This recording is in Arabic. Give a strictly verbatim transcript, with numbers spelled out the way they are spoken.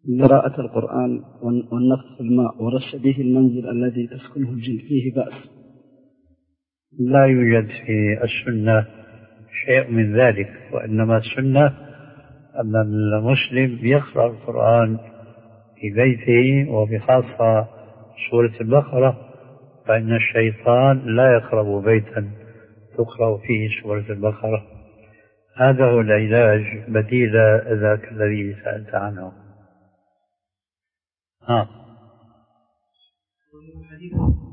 قراءة القرآن والنفخ في الماء ورش به المنزل الذي تسكنه الجن فيه بأس؟ لا يوجد في السنة شيء من ذلك، وإنما السنة أن المسلم يقرأ القرآن في بيته، وبخاصة سورة البقرة، فإن الشيطان لا يقرب بيتا تقرأ فيه سورة البقرة. هذا هو العلاج بديل ذاك الذي سألت عنه. ها